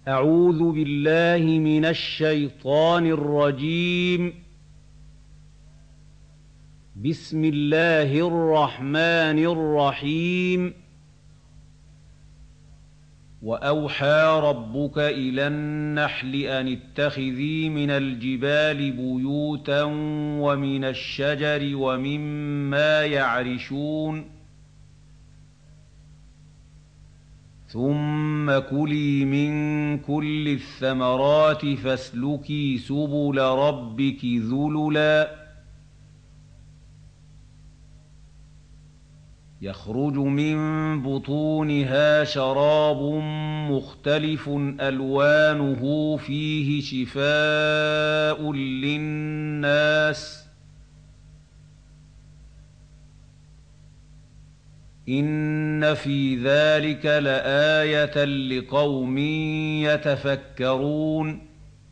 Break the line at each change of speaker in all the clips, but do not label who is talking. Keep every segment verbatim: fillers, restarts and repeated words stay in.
أعوذ بالله من الشيطان الرجيم. بسم الله الرحمن الرحيم. وأوحى ربك إلى النحل أن اتخذي من الجبال بيوتا ومن الشجر ومما يعرشون ثم كلي من كل الثمرات فاسلكي سبل ربك ذللا يخرج من بطونها شراب مختلف ألوانه فيه شفاء للناس إن في ذلك لآية لقوم يتفكرون.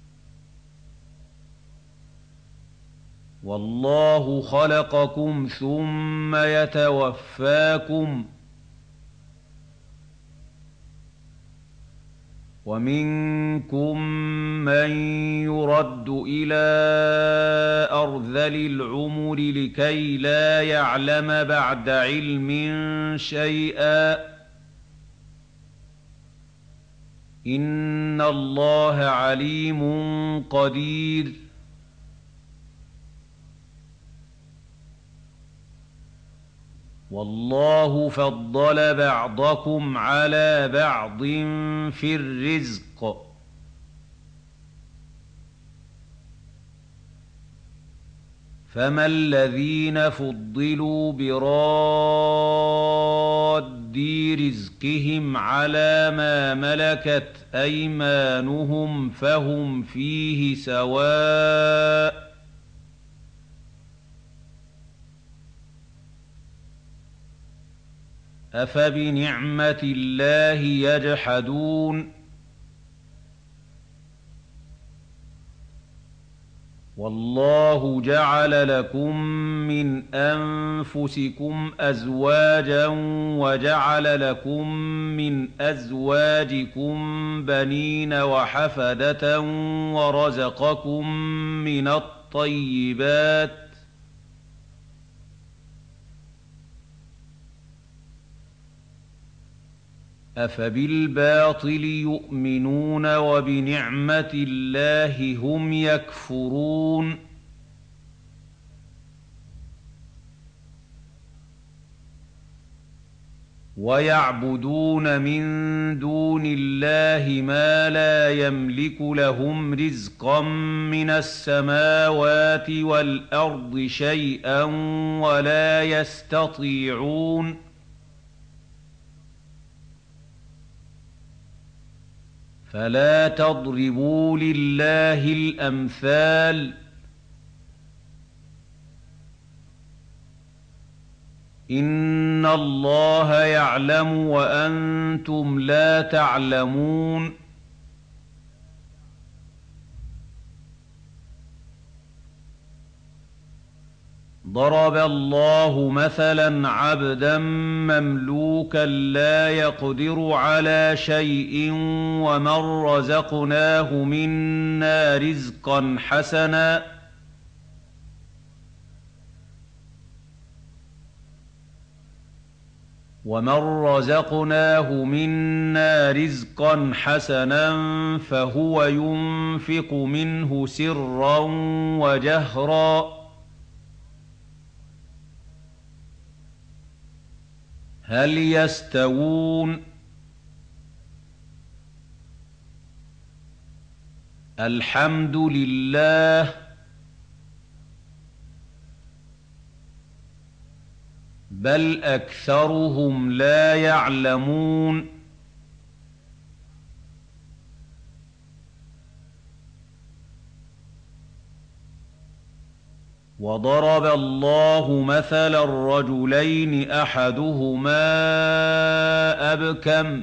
والله خلقكم ثم يتوفاكم ومنكم من يرد إلى أرذل العمر لكي لا يعلم بعد علم شيئا إن الله عليم قدير. والله فضل بعضكم على بعض في الرزق فما الذين فضلوا براد رزقهم على ما ملكت أيمانهم فهم فيه سواء أفبنعمة الله يجحدون. والله جعل لكم من أنفسكم أزواجا وجعل لكم من أزواجكم بنين وحفدة ورزقكم من الطيبات أفبالباطل يؤمنون وبنعمة الله هم يكفرون. ويعبدون من دون الله ما لا يملك لهم رزقا من السماوات والأرض شيئا ولا يستطيعون. فلا تضربوا لله الأمثال إن الله يعلم وأنتم لا تعلمون. ضرب الله مثلا عبدا مملوكا لا يقدر على شيء ومن رزقناه منا رزقا حسنا ومن رزقناه منا رزقا حسنا فهو ينفق منه سرا وجهرا هل يستوون؟ الحمد لله بل أكثرهم لا يعلمون. وضرب الله مثلا الرجلين أحدهما أبكم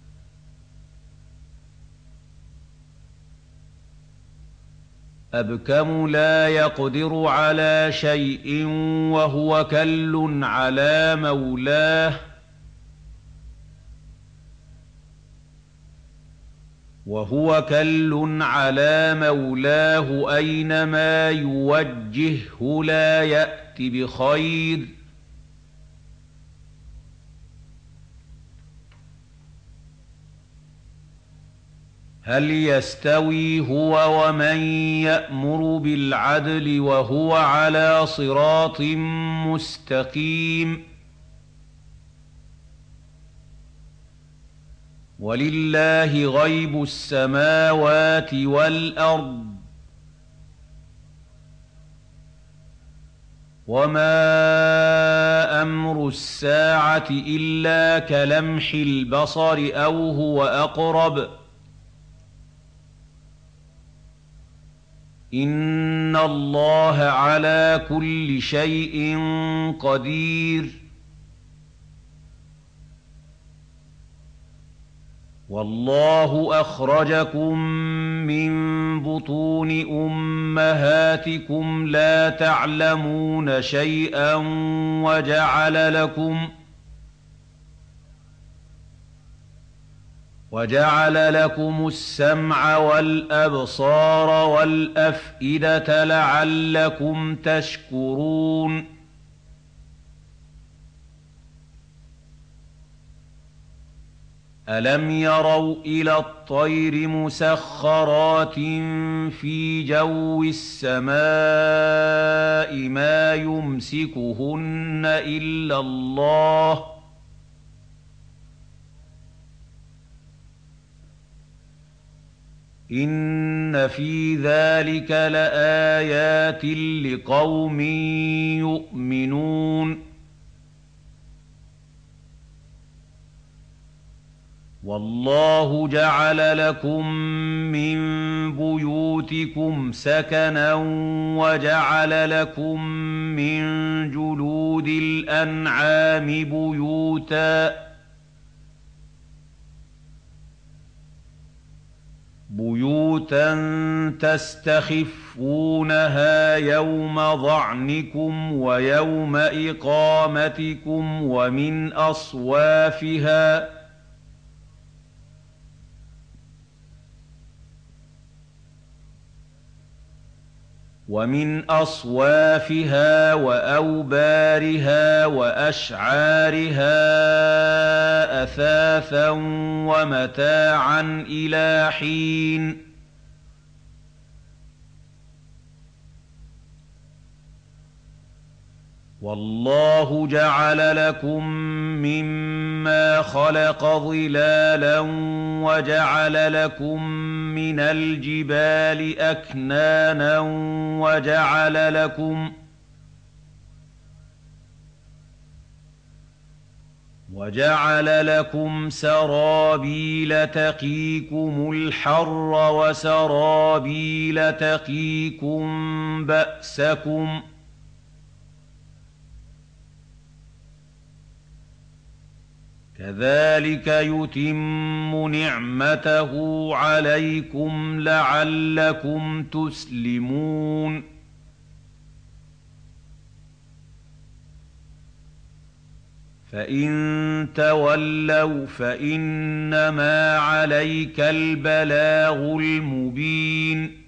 أبكم لا يقدر على شيء وهو كل على مولاه وهو كلٌّ على مولاه أينما يوجهه لا يأت بخير هل يستوي هو ومن يأمر بالعدل وهو على صراط مستقيم ولله غيب السماوات والأرض وما أمر الساعة إلا كلمح البصر أو هو أقرب إن الله على كل شيء قدير والله أخرجكم من بطون أمهاتكم لا تعلمون شيئا وجعل لكم وجعل لكم السمع والأبصار والأفئدة لعلكم تشكرون ألم يروا إلى الطير مسخرات في جو السماء ما يمسكهن إلا الله إن في ذلك لآيات لقوم يؤمنون والله جعل لكم من بيوتكم سكنا وجعل لكم من جلود الأنعام بيوتا بيوتا تستخفونها يوم ظعنكم ويوم إقامتكم ومن أصوافها ومن أصوافها وأوبارها وأشعارها أثاثا ومتاعا إلى حين والله جعل لكم مما خلق ظلالا وجعل لكم من الجبال أكنانا وجعل لكم وجعل لكم سرابيل تقيكم الحر وسرابيل تقيكم بأسكم كذلك يتم نعمته عليكم لعلكم تسلمون فإن تولوا فإنما عليك البلاغ المبين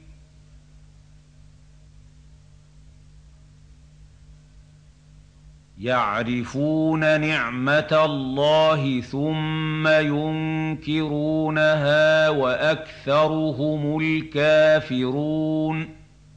يعرفون نعمة الله ثم ينكرونها وأكثرهم الكافرون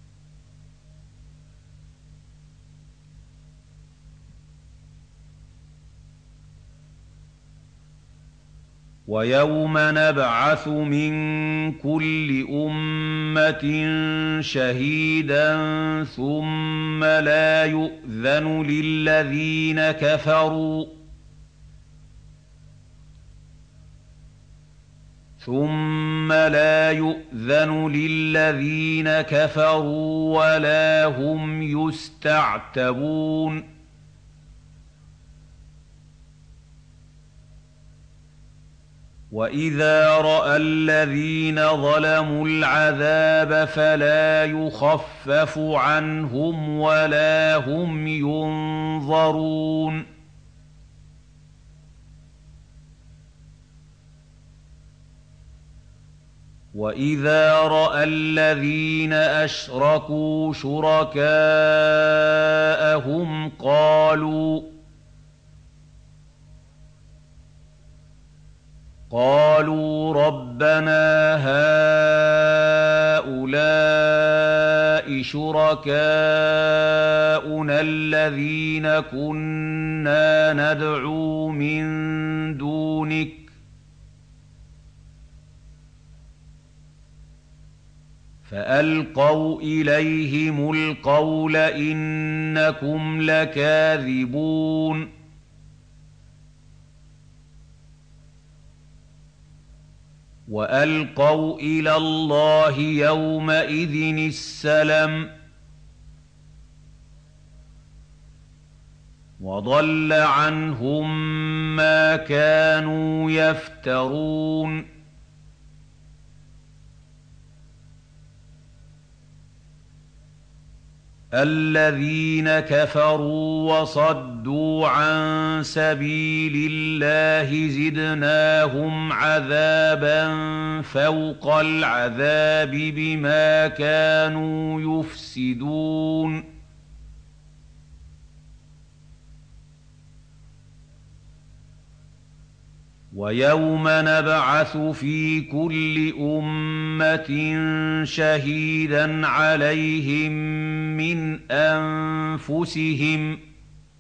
ويوم نبعث من كل أمة شهيدا ثم لا يؤذن للذين كفروا ثم لا يؤذن للذين كفروا ولا هم يستعتبون وإذا رأى الذين ظلموا العذاب فلا يخفف عنهم ولا هم ينظرون وَإِذَا رَأَى الَّذِينَ أَشْرَكُوا شُرَكَاءَهُمْ قَالُوا قَالُوا رَبَّنَا هَٰؤُلَاءِ شُرَكَاؤُنَا الَّذِينَ كُنَّا نَدْعُو مِن دُونِكَ فَأَلْقَوْا إِلَيْهِمُ الْقَوْلَ إِنَّكُمْ لَكَاذِبُونَ وَأَلْقَوْا إِلَى اللَّهِ يَوْمَئِذٍ السَّلَمَ وَضَلَّ عَنْهُم مَّا كَانُوا يَفْتَرُونَ الَّذِينَ كَفَرُوا وَصَدُّوا عَن سَبِيلِ اللَّهِ زِدْنَاهُمْ عَذَابًا فَوْقَ الْعَذَابِ بِمَا كَانُوا يُفْسِدُونَ وَيَوْمَ نَبْعَثُ فِي كُلِّ أُمَّةٍ شَهِيدًا عَلَيْهِم مِّنْ أَنفُسِهِمْ ۖ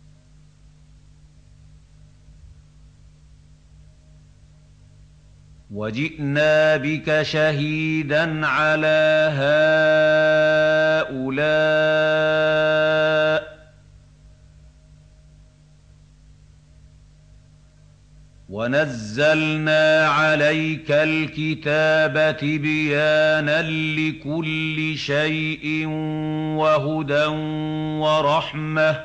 وَجِئْنَا بِكَ شَهِيدًا عَلَىٰ هَٰؤُلَاءِ ۚ وَنَزَّلْنَا عَلَيْكَ الْكِتَابَ تِبْيَانًا لِّكُلِّ شَيْءٍ وَهُدًى وَرَحْمَةً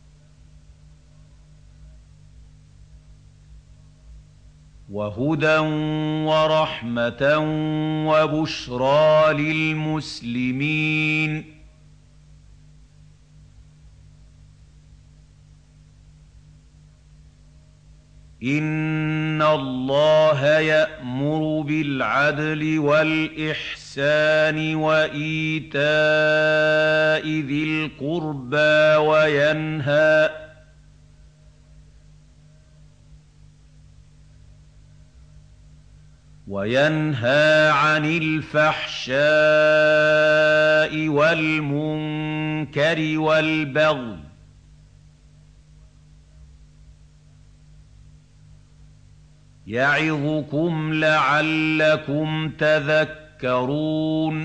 وَهُدًى وَرَحْمَةً وَبُشْرَىٰ لِلْمُسْلِمِينَ إِنَّ اللَّهَ يَأْمُرُ بِالْعَدْلِ وَالْإِحْسَانِ وَإِيتَاءِ ذِي الْقُرْبَىٰ وَيَنْهَىٰ وَيَنْهَىٰ عَنِ الْفَحْشَاءِ وَالْمُنكَرِ وَالْبَغْيِ ۚ يَعِظُكُمْ لَعَلَّكُمْ تَذَكَّرُونَ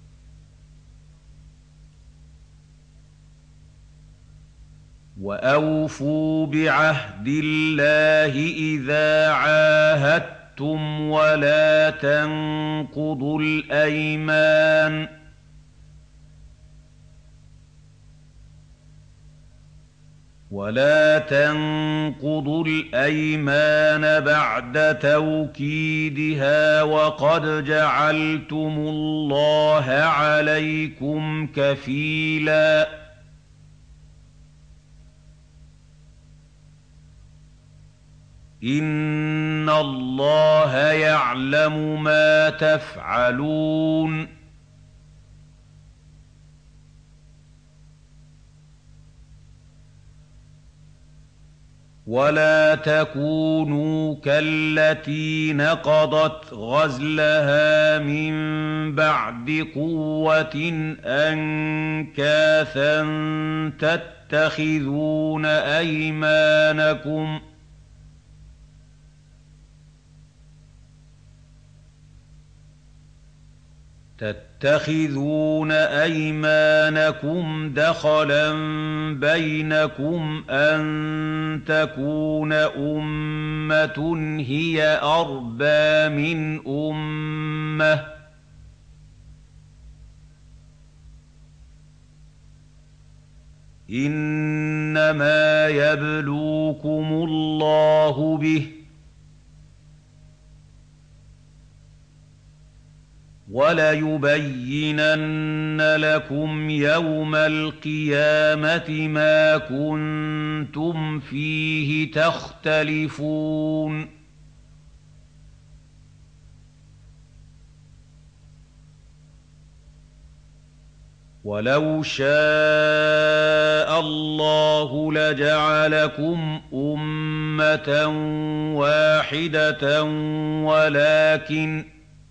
وَأَوْفُوا بِعَهْدِ اللَّهِ إِذَا عَاهَدتُّمْ وَلَا تَنقُضُوا الْأَيْمَانَ وَلَا تَنقُضُوا الْأَيْمَانَ بَعْدَ تَوْكِيدِهَا وَقَدْ جَعَلْتُمُ اللَّهَ عَلَيْكُمْ كَفِيلًا ۚ إِنَّ اللَّهَ يَعْلَمُ مَا تَفْعَلُونَ وَلَا تَكُونُوا كَالَّتِي نَقَضَتْ غَزْلَهَا مِن بَعْدِ قُوَّةٍ أَنكَاثًا تَتَّخِذُونَ أَيْمَانَكُمْ تَتَّخِذُونَ أَيْمَانَكُمْ دَخَلًا بَيْنَكُمْ أَن تَكُونَ أُمَّةٌ هِيَ أَرْبَىٰ مِنْ أُمَّةٍ ۚ إِنَّمَا يَبْلُوكُمُ اللَّهُ بِهِ ۚ وَلَيُبَيِّنَنَّ لَكُمْ يَوْمَ الْقِيَامَةِ مَا كُنتُمْ فِيهِ تَخْتَلِفُونَ وَلَوْ شَاءَ اللَّهُ لَجَعَلَكُمْ أُمَّةً وَاحِدَةً وَلَٰكِن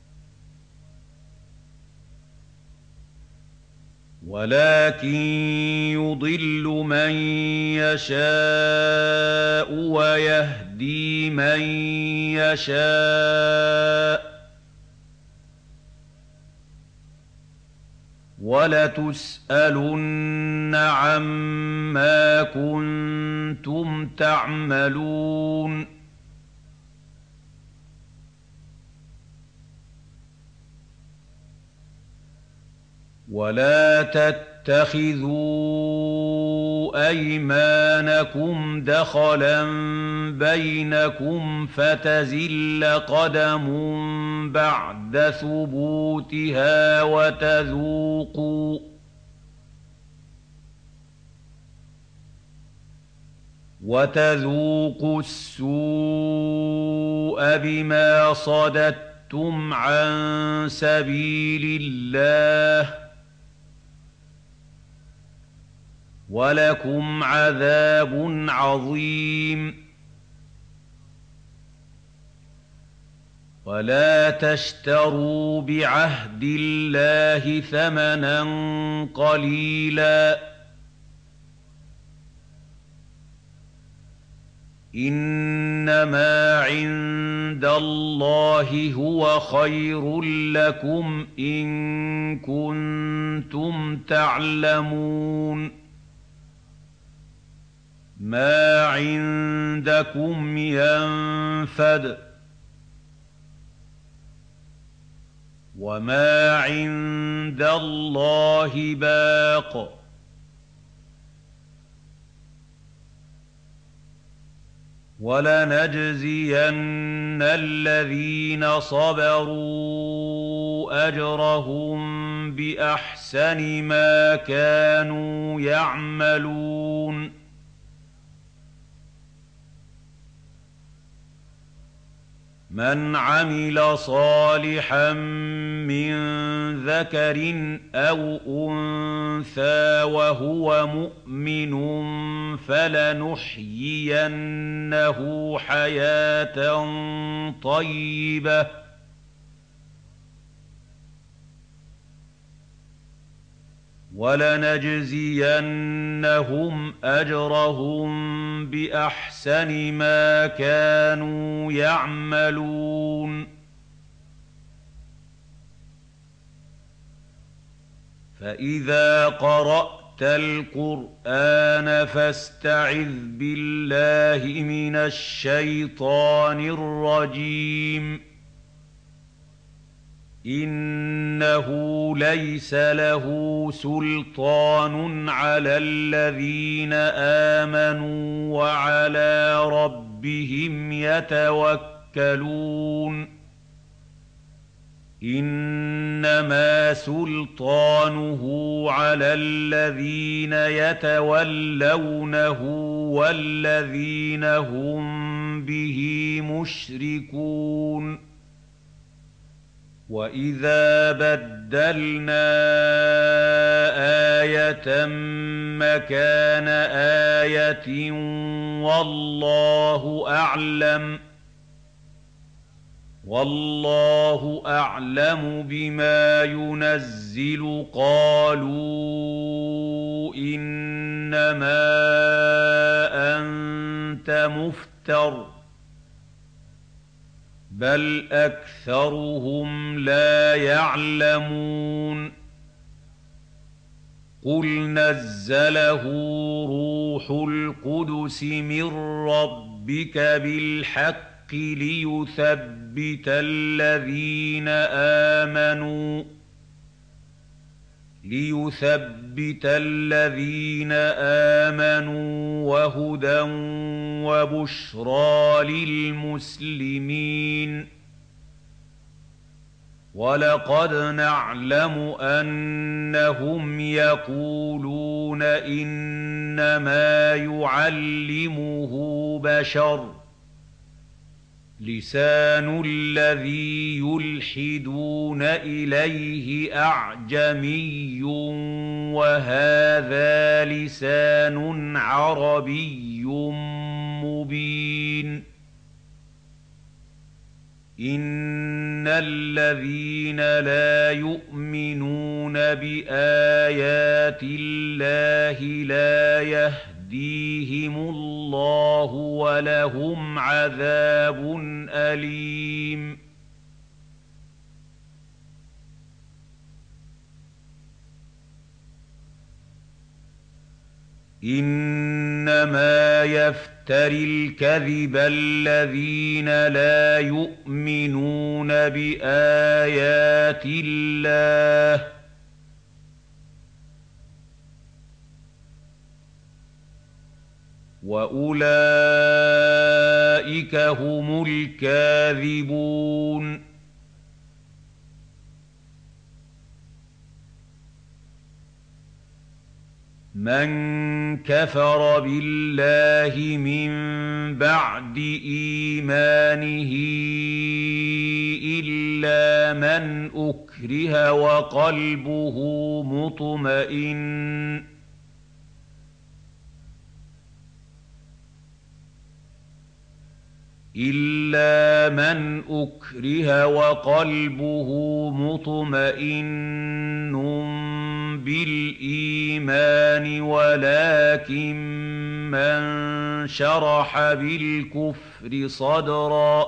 وَلَٰكِن يُضِلُّ مَن يَشَاءُ وَيَهْدِي مَن يَشَاءُ ۚ وَلَتُسْأَلُنَّ عَمَّا كُنتُمْ تَعْمَلُونَ وَلَا تَتَّخِذُوا أَيْمَانَكُمْ دَخَلًا بَيْنَكُمْ فَتَزِلَّ قَدَمٌ بَعْدَ ثُبُوتِهَا وَتَذُوقُوا وَتَذُوقُوا السُّوءَ بِمَا صَدَدتُّمْ عَن سَبِيلِ اللَّهِ ۖ وَلَكُمْ عَذَابٌ عَظِيمٌ وَلَا تَشْتَرُوا بِعَهْدِ اللَّهِ ثَمَنًا قَلِيلًا ۚ إِنَّمَا عِندَ اللَّهِ هُوَ خَيْرٌ لَّكُمْ إِن كُنتُمْ تَعْلَمُونَ مَا عِندَكُمْ يَنفَدُ ۖ وَمَا عِندَ اللَّهِ بَاقٍ ۗ وَلَنَجْزِيَنَّ الَّذِينَ صَبَرُوا أَجْرَهُم بِأَحْسَنِ مَا كَانُوا يَعْمَلُونَ مَنْ عَمِلَ صَالِحًا مِّن ذَكَرٍ أَوْ أُنثَىٰ وَهُوَ مُؤْمِنٌ فَلَنُحْيِيَنَّهُ حَيَاةً طَيِّبَةً ۖ وَلَنَجْزِيَنَّهُمْ أَجْرَهُم بِأَحْسَنِ مَا كَانُوا يَعْمَلُونَ فَإِذَا قَرَأْتَ الْقُرْآنَ فَاسْتَعِذْ بِاللَّهِ مِنَ الشَّيْطَانِ الرَّجِيمِ إِنَّهُ لَيْسَ لَهُ سُلْطَانٌ عَلَى الَّذِينَ آمَنُوا وَعَلَىٰ رَبِّهِمْ يَتَوَكَّلُونَ إِنَّمَا سُلْطَانُهُ عَلَى الَّذِينَ يَتَوَلَّوْنَهُ وَالَّذِينَ هُم بِهِ مُشْرِكُونَ وَإِذَا بَدَّلْنَا آيَةً مَّكَانَ آيَةٍ وَاللَّهُ أَعْلَمُ وَاللَّهُ أَعْلَمُ بِمَا يُنَزِّلُ قَالُوا إِنَّمَا أَنتَ مُفْتَرٍ ۚ بَلْ أَكْثَرُهُمْ لَا يَعْلَمُونَ قُلْ نَزَّلَهُ رُوحُ الْقُدُسِ مِن رَّبِّكَ بِالْحَقِّ لِيُثَبِّتَ الَّذِينَ آمَنُوا لِيُثَبِّتَ الَّذِينَ آمَنُوا وَهُدًى وَبُشْرَىٰ لِلْمُسْلِمِينَ وَلَقَدْ نَعْلَمُ أَنَّهُمْ يَقُولُونَ إِنَّمَا يُعَلِّمُهُ بَشَرٌ لسان الذي يلحدون إليه أعجمي وهذا لسان عربي مبين إن الذين لا يؤمنون بآيات الله لا يهديهم الله ولهم عذاب أليم إنما يفتري الكذب الذين لا يؤمنون بآيات الله وأولئك هم الكاذبون من كفر بالله من بعد إيمانه إلا من أكره وقلبه مطمئن إلا من أكره وقلبه مطمئن بالإيمان ولكن من شرح بالكفر صدرا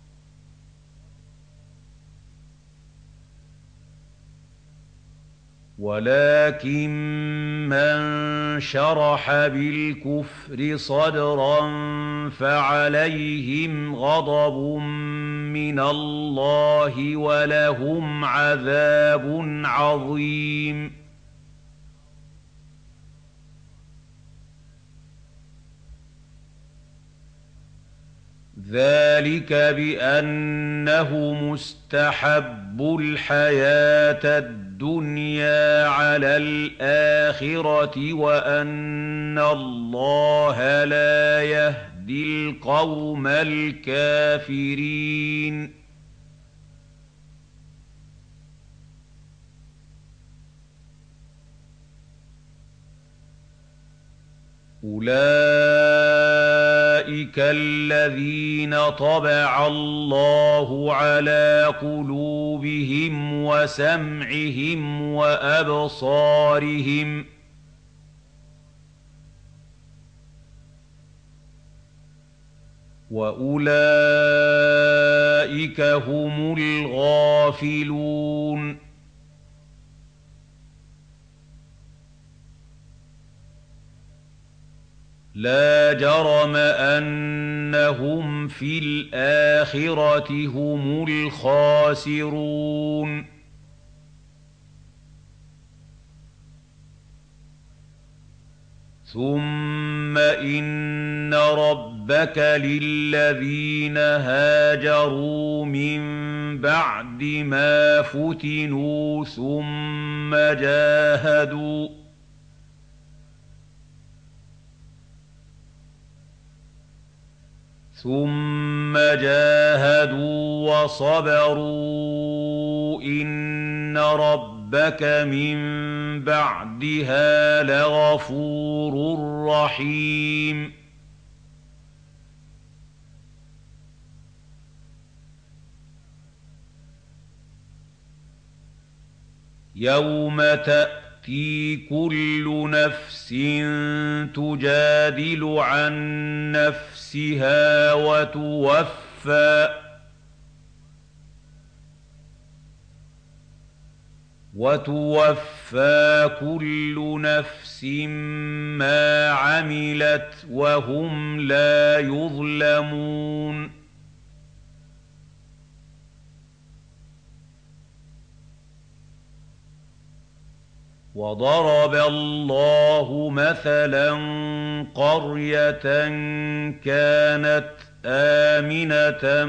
ولكن من شرح بالكفر صدرا فعليهم غضب من الله ولهم عذاب عظيم ذلك بأنه مستحب الحياة الدنيا على الآخرة وأن الله لا يهدي القوم الكافرين أولئك الذين طبع الله على قلوبهم وسمعهم وأبصارهم وأولئك هم الغافلون لا جرم أنهم في الآخرة هم الخاسرون ثم إن ربك للذين هاجروا من بعد ما فتنوا ثم جاهدوا ثم جاهدوا وصبروا إن ربك من بعدها لغفور رحيم يوم تأتي كل نفس تجادل عن نفسها وتوفى وتوفى كل نفس ما عملت وهم لا يظلمون وضرب الله مثلا قرية كانت آمنة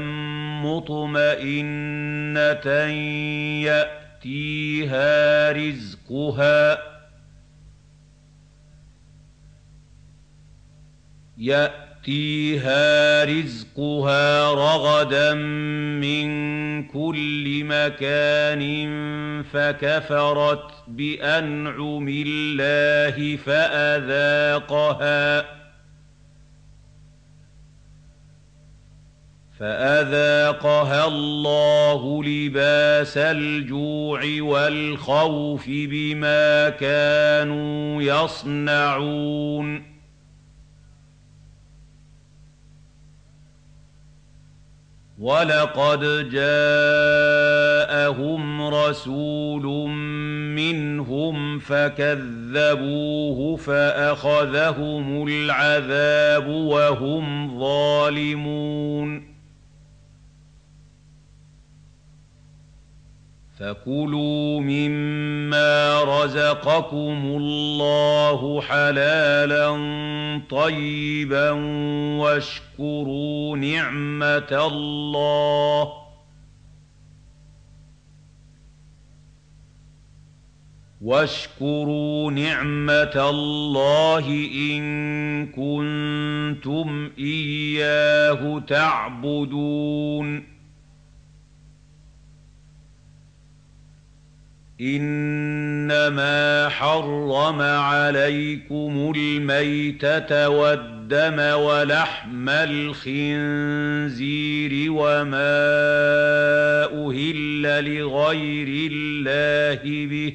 مطمئنة يأتيها رزقها يأتيها رزقها رغدا من كل مكان فكفرت بأنعم الله فأذاقها فأذاقها الله لباس الجوع والخوف بما كانوا يصنعون وَلَقَدْ جَاءَهُمْ رَسُولٌ مِّنْهُمْ فَكَذَّبُوهُ فَأَخَذَهُمُ الْعَذَابُ وَهُمْ ظَالِمُونَ فَكُلُوا مِمَّا رَزَقَكُمُ اللَّهُ حَلَالًا طَيِّبًا وَاشْكُرُوا نِعْمَةَ اللَّهِ واشكروا نعمة الله إن كنتم إياه تعبدون إنما حرم عليكم الميتة والدم ولحم الخنزير وما أهل لغير الله به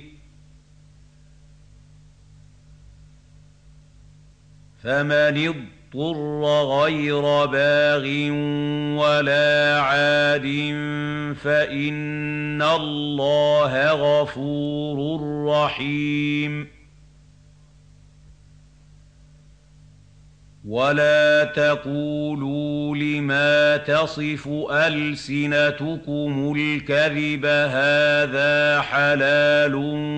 فمن اضطر غير باغ ولا عاد فإن الله غفور رحيم ولا تقولوا لما تصف ألسنتكم الكذب هذا حلال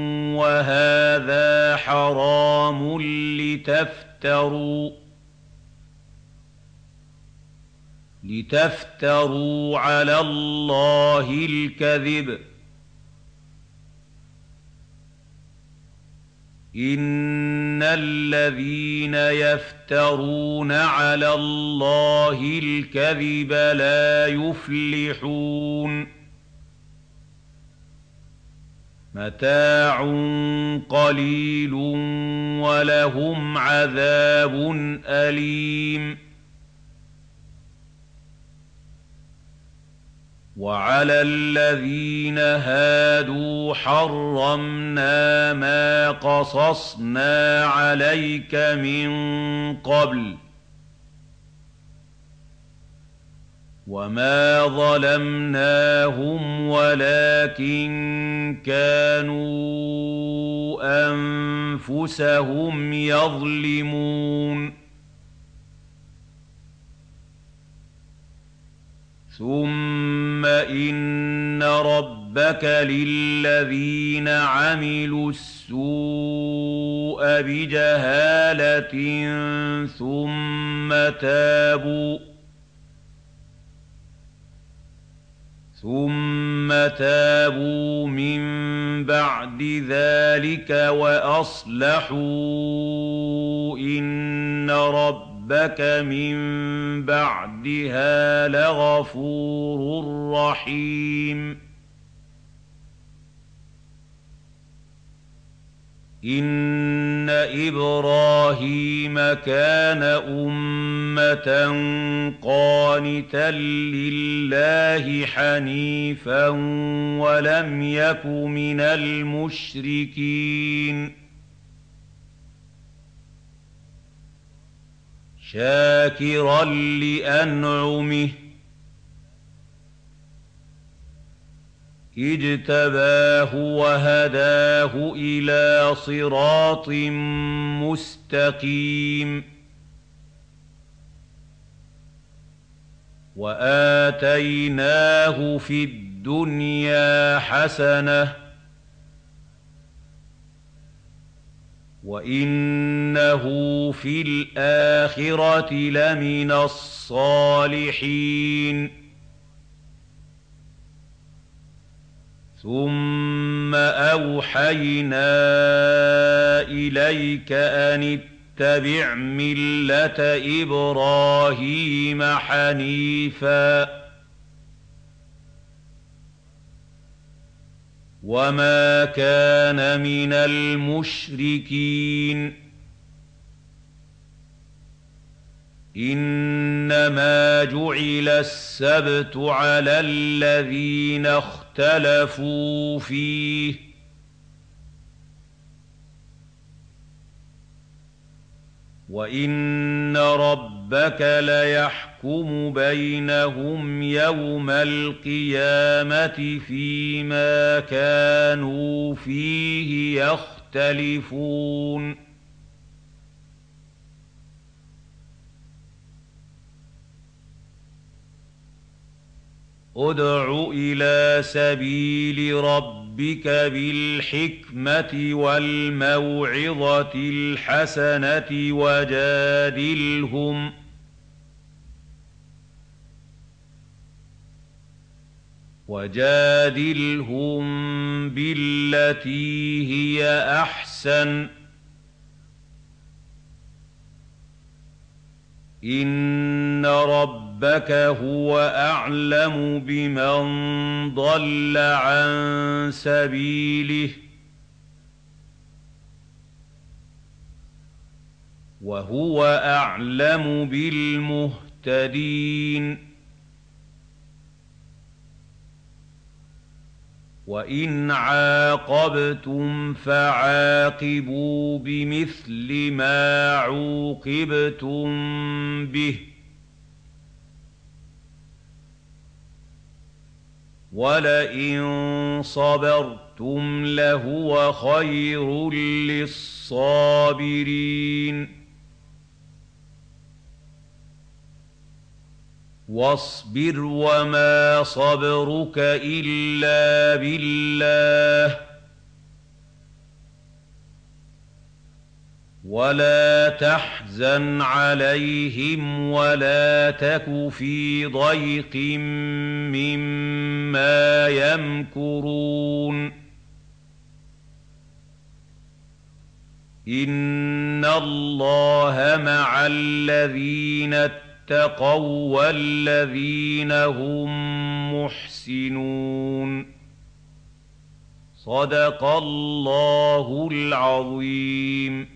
وهذا حرام لتفتروا لتفتروا على الله الكذب إن الذين يفترون على الله الكذب لا يفلحون متاع قليل ولهم عذاب أليم وعلى الذين هادوا حرمنا ما قصصنا عليك من قبل وما ظلمناهم ولكن كانوا أنفسهم يظلمون ثم إن ربك للذين عملوا السوء بجهالة ثم تابوا ثم تابوا من بعد ذلك وأصلحوا إن ربك ربك من بعدها لغفور رحيم إن إبراهيم كان أمة قانتا لله حنيفا ولم يك من المشركين شاكرا لأنعمه اجتباه وهداه إلى صراط مستقيم وآتيناه في الدنيا حسنة وإنه في الآخرة لمن الصالحين ثم أوحينا إليك أن واتبع ملة إبراهيم حنيفا وما كان من المشركين إنما جعل السبت على الذين اختلفوا فيه وإن ربك ليحكم بينهم يوم القيامة فيما كانوا فيه يختلفون ادْعُ إِلَىٰ سَبِيلِ رَبِّكَ بِالْحِكْمَةِ وَالْمَوْعِظَةِ الْحَسَنَةِ وَجَادِلْهُمْ وَجَادِلْهُم بِالَّتِي هِيَ أَحْسَنُ إِنَّ رَبَّكَ هُوَ أَعْلَمُ بِمَن ضَلَّ عَن سَبِيلِهِ وَهُوَ أَعْلَمُ بِالْمُهْتَدِينَ وَإِنْ عَاقَبْتُمْ فَعَاقِبُوا بِمِثْلِ مَا عُوقِبْتُم بِهِ وَلَئِن صَبَرْتُمْ لَهُوَ خَيْرٌ لِّلصَّابِرِينَ وَاصْبِرْ وَمَا صَبْرُكَ إِلَّا بِاللَّهِ وَلَا تَحْزَنْ عَلَيْهِمْ وَلَا تَكُ فِي ضَيْقٍ مِّمَّا يَمْكُرُونَ إِنَّ اللَّهَ مَعَ الَّذِينَ اتَّقَوا وَّالَّذِينَ هُم مُّحْسِنُونَ صَدَقَ اللَّهُ الْعَظِيمُ.